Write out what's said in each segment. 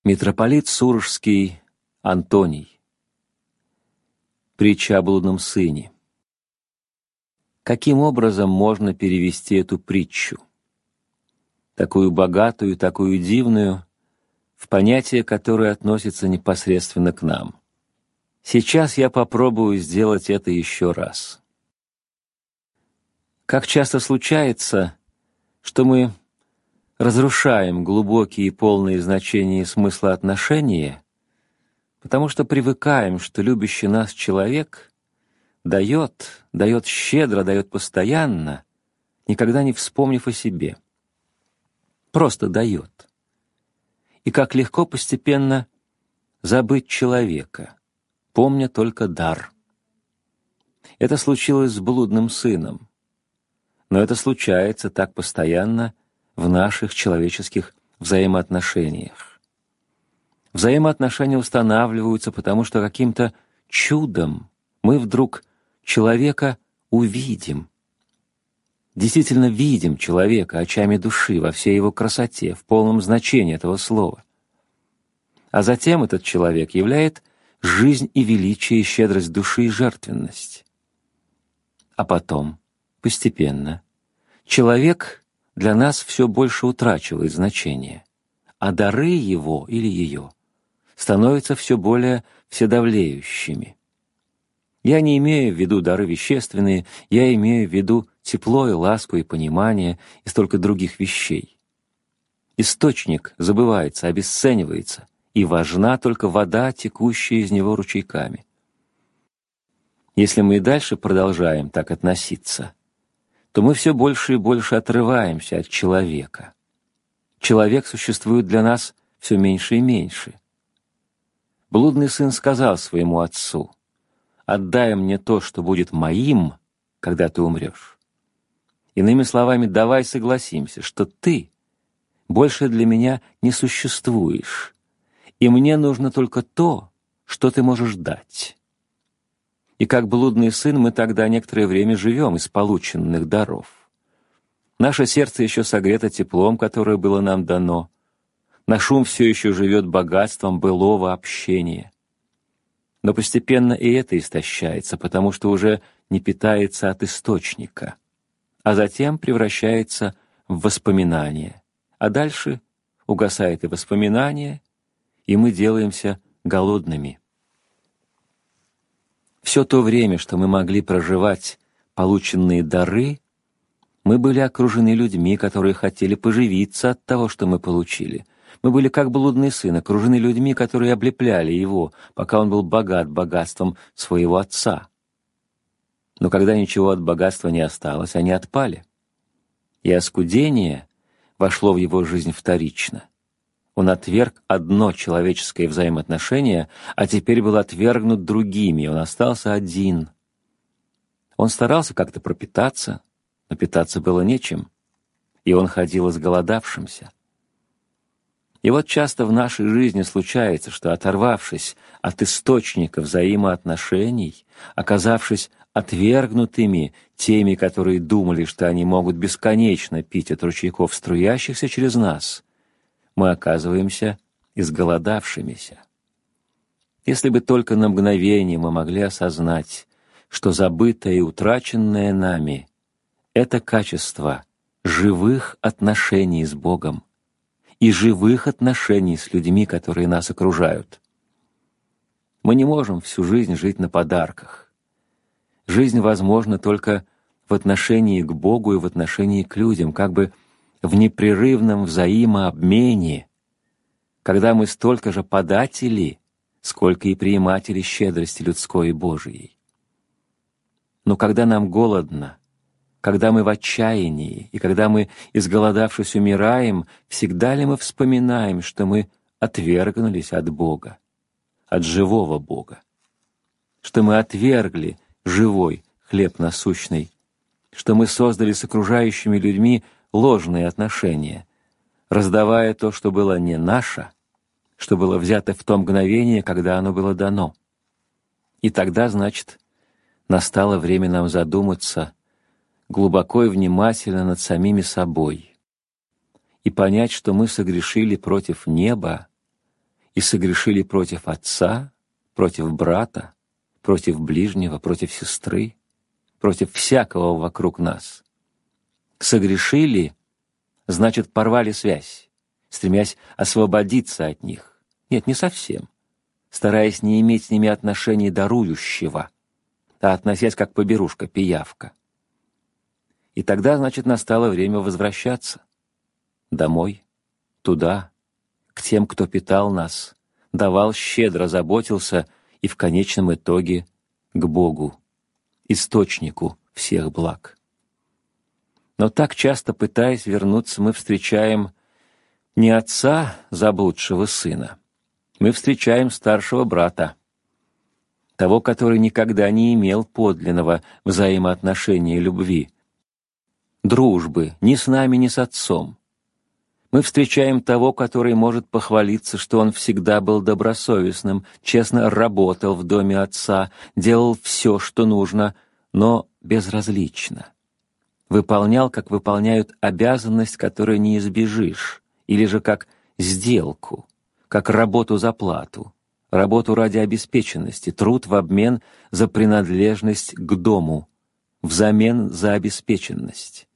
Митрополит Сурожский Антоний. Притча о блудном сыне. Каким образом можно перевести эту притчу, такую богатую, такую дивную, в понятие, которое относится непосредственно к нам? Сейчас я попробую сделать это еще раз. Как часто случается, что мы разрушаем глубокие и полные значения и смысла отношения, потому что привыкаем, что любящий нас человек дает щедро, дает постоянно, никогда не вспомнив о себе. Просто дает. И как легко постепенно забыть человека, помня только дар. Это случилось с блудным сыном. Но это случается так постоянно в наших человеческих взаимоотношениях. Взаимоотношения устанавливаются, потому что каким-то чудом мы вдруг человека увидим. Действительно видим человека очами души во всей его красоте, в полном значении этого слова. А затем этот человек являет жизнь и величие, и щедрость души и жертвенность. А потом, постепенно, человек для нас все больше утрачивает значение, а дары его или ее становятся все более вседавлеющими. Я не имею в виду дары вещественные, я имею в виду тепло и ласку и понимание и столько других вещей. Источник забывается, обесценивается, и важна только вода, текущая из него ручейками. Если мы и дальше продолжаем так относиться, то мы все больше и больше отрываемся от человека. Человек существует для нас все меньше и меньше. Блудный сын сказал своему отцу: «Отдай мне то, что будет моим, когда ты умрешь». Иными словами, давай согласимся, что ты больше для меня не существуешь, и мне нужно только то, что ты можешь дать. И как блудный сын мы тогда некоторое время живем из полученных даров. Наше сердце еще согрето теплом, которое было нам дано. Наш ум все еще живет богатством былого общения. Но постепенно и это истощается, потому что уже не питается от источника, а затем превращается в воспоминание. А дальше угасает и воспоминание, и мы делаемся голодными. Все то время, что мы могли проживать полученные дары, мы были окружены людьми, которые хотели поживиться от того, что мы получили. Мы были как блудный сын, окружены людьми, которые облепляли его, пока он был богат богатством своего отца. Но когда ничего от богатства не осталось, они отпали. И оскудение вошло в его жизнь вторично. Он отверг одно человеческое взаимоотношение, а теперь был отвергнут другими, он остался один. Он старался как-то пропитаться, но питаться было нечем, и он ходил изголодавшимся. И вот часто в нашей жизни случается, что, оторвавшись от источника взаимоотношений, оказавшись отвергнутыми теми, которые думали, что они могут бесконечно пить от ручейков, струящихся через нас, мы оказываемся изголодавшимися. Если бы только на мгновение мы могли осознать, что забытое и утраченное нами — это качество живых отношений с Богом и живых отношений с людьми, которые нас окружают. Мы не можем всю жизнь жить на подарках. Жизнь возможна только в отношении к Богу и в отношении к людям, как бы в непрерывном взаимообмене, когда мы столько же податели, сколько и прииматели щедрости людской и Божией. Но когда нам голодно, когда мы в отчаянии, и когда мы, изголодавшись, умираем, всегда ли мы вспоминаем, что мы отвергнулись от Бога, от живого Бога, что мы отвергли живой хлеб насущный, что мы создали с окружающими людьми ложные отношения, раздавая то, что было не наше, что было взято в то мгновение, когда оно было дано. И тогда, значит, настало время нам задуматься глубоко и внимательно над самими собой и понять, что мы согрешили против неба и согрешили против отца, против брата, против ближнего, против сестры, против всякого вокруг нас. Согрешили — значит, порвали связь, стремясь освободиться от них. Нет, не совсем. Стараясь не иметь с ними отношений дарующего, а относясь как поберушка, пиявка. И тогда, значит, настало время возвращаться. Домой, туда, к тем, кто питал нас, давал щедро, заботился и в конечном итоге к Богу, источнику всех благ. Но так часто, пытаясь вернуться, мы встречаем не отца заблудшего сына, мы встречаем старшего брата, того, который никогда не имел подлинного взаимоотношения любви, дружбы ни с нами, ни с отцом. Мы встречаем того, который может похвалиться, что он всегда был добросовестным, честно работал в доме отца, делал все, что нужно, но безразлично. Выполнял, как выполняют обязанность, которую не избежишь, или же как сделку, как работу за плату, работу ради обеспеченности, труд в обмен за принадлежность к дому, взамен за обеспеченность.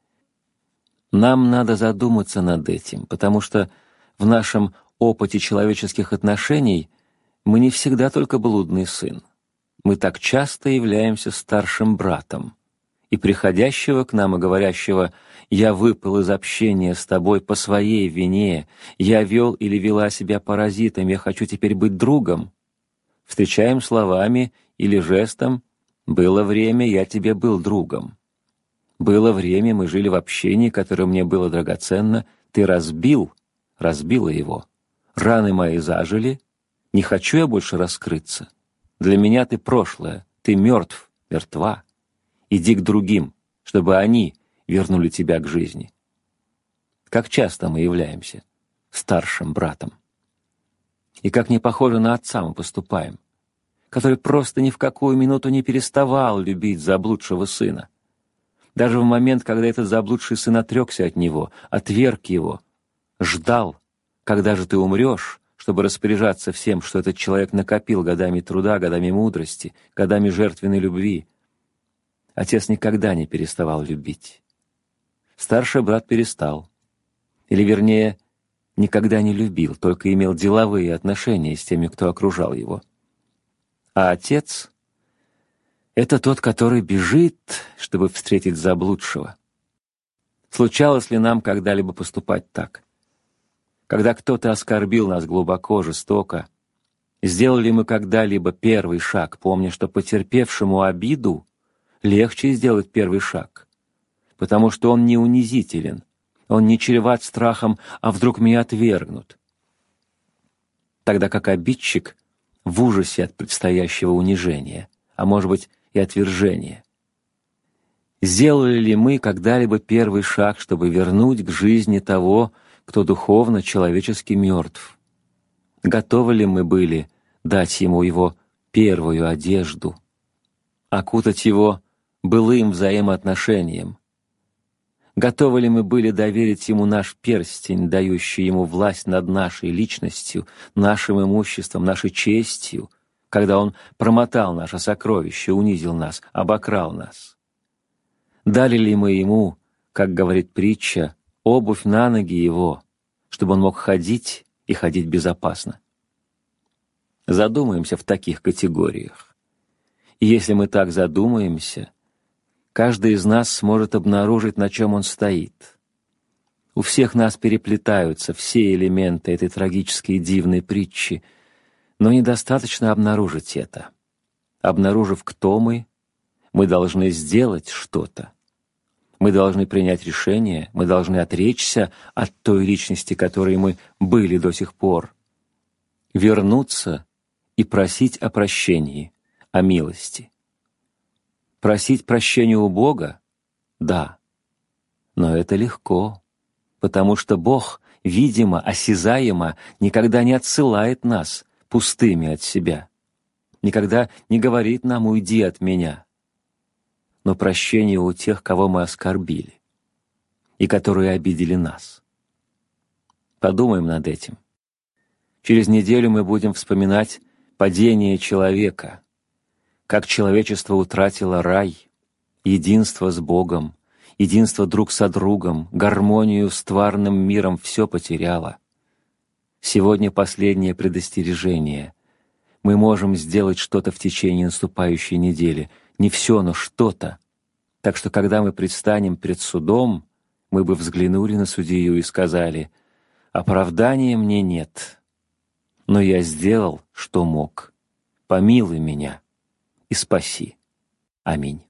Нам надо задуматься над этим, потому что в нашем опыте человеческих отношений мы не всегда только блудный сын. Мы так часто являемся старшим братом, и приходящего к нам и говорящего: «Я выпал из общения с тобой по своей вине, я вел или вела себя паразитом, я хочу теперь быть другом», встречаем словами или жестом: «Было время, я тебе был другом. Было время, мы жили в общении, которое мне было драгоценно, ты разбила его. Раны мои зажили, не хочу я больше раскрыться. Для меня ты прошлое, ты мертв, мертва. Иди к другим, чтобы они вернули тебя к жизни». Как часто мы являемся старшим братом. И как не похоже на отца мы поступаем, который просто ни в какую минуту не переставал любить заблудшего сына. Даже в момент, когда этот заблудший сын отрекся от него, отверг его, ждал, когда же ты умрешь, чтобы распоряжаться всем, что этот человек накопил годами труда, годами мудрости, годами жертвенной любви. Отец никогда не переставал любить. Старший брат перестал. Или, вернее, никогда не любил, только имел деловые отношения с теми, кто окружал его. А отец — это тот, который бежит, чтобы встретить заблудшего. Случалось ли нам когда-либо поступать так? Когда кто-то оскорбил нас глубоко, жестоко, сделали мы когда-либо первый шаг, помня, что потерпевшему обиду легче сделать первый шаг, потому что он не унизителен, он не чреват страхом, а вдруг меня отвергнут. Тогда как обидчик в ужасе от предстоящего унижения, а может быть и отвержения. Сделали ли мы когда-либо первый шаг, чтобы вернуть к жизни того, кто духовно, человечески мертв? Готовы ли мы были дать ему его первую одежду, окутать его былым взаимоотношением? Готовы ли мы были доверить ему наш перстень, дающий ему власть над нашей личностью, нашим имуществом, нашей честью, когда он промотал наше сокровище, унизил нас, обокрал нас? Дали ли мы ему, как говорит притча, обувь на ноги его, чтобы он мог ходить и ходить безопасно? Задумаемся в таких категориях. И если мы так задумаемся, каждый из нас сможет обнаружить, на чем он стоит. У всех нас переплетаются все элементы этой трагической и дивной притчи, но недостаточно обнаружить это. Обнаружив, кто мы должны сделать что-то. Мы должны принять решение, мы должны отречься от той личности, которой мы были до сих пор, вернуться и просить о прощении, о милости. Просить прощения у Бога? Да. Но это легко, потому что Бог, видимо, осязаемо, никогда не отсылает нас пустыми от себя, никогда не говорит нам: «Уйди от меня». Но прощение у тех, кого мы оскорбили и которые обидели нас. Подумаем над этим. Через неделю мы будем вспоминать падение человека, как человечество утратило рай, единство с Богом, единство друг со другом, гармонию с тварным миром все потеряло. Сегодня последнее предостережение. Мы можем сделать что-то в течение наступающей недели. Не все, но что-то. Так что, когда мы предстанем пред судом, мы бы взглянули на судью и сказали: «Оправдания мне нет, но я сделал, что мог. Помилуй меня и спаси. Аминь».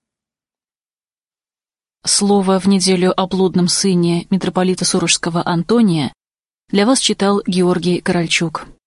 Слово в неделю о блудном сыне митрополита Сурожского Антония для вас читал Георгий Корольчук.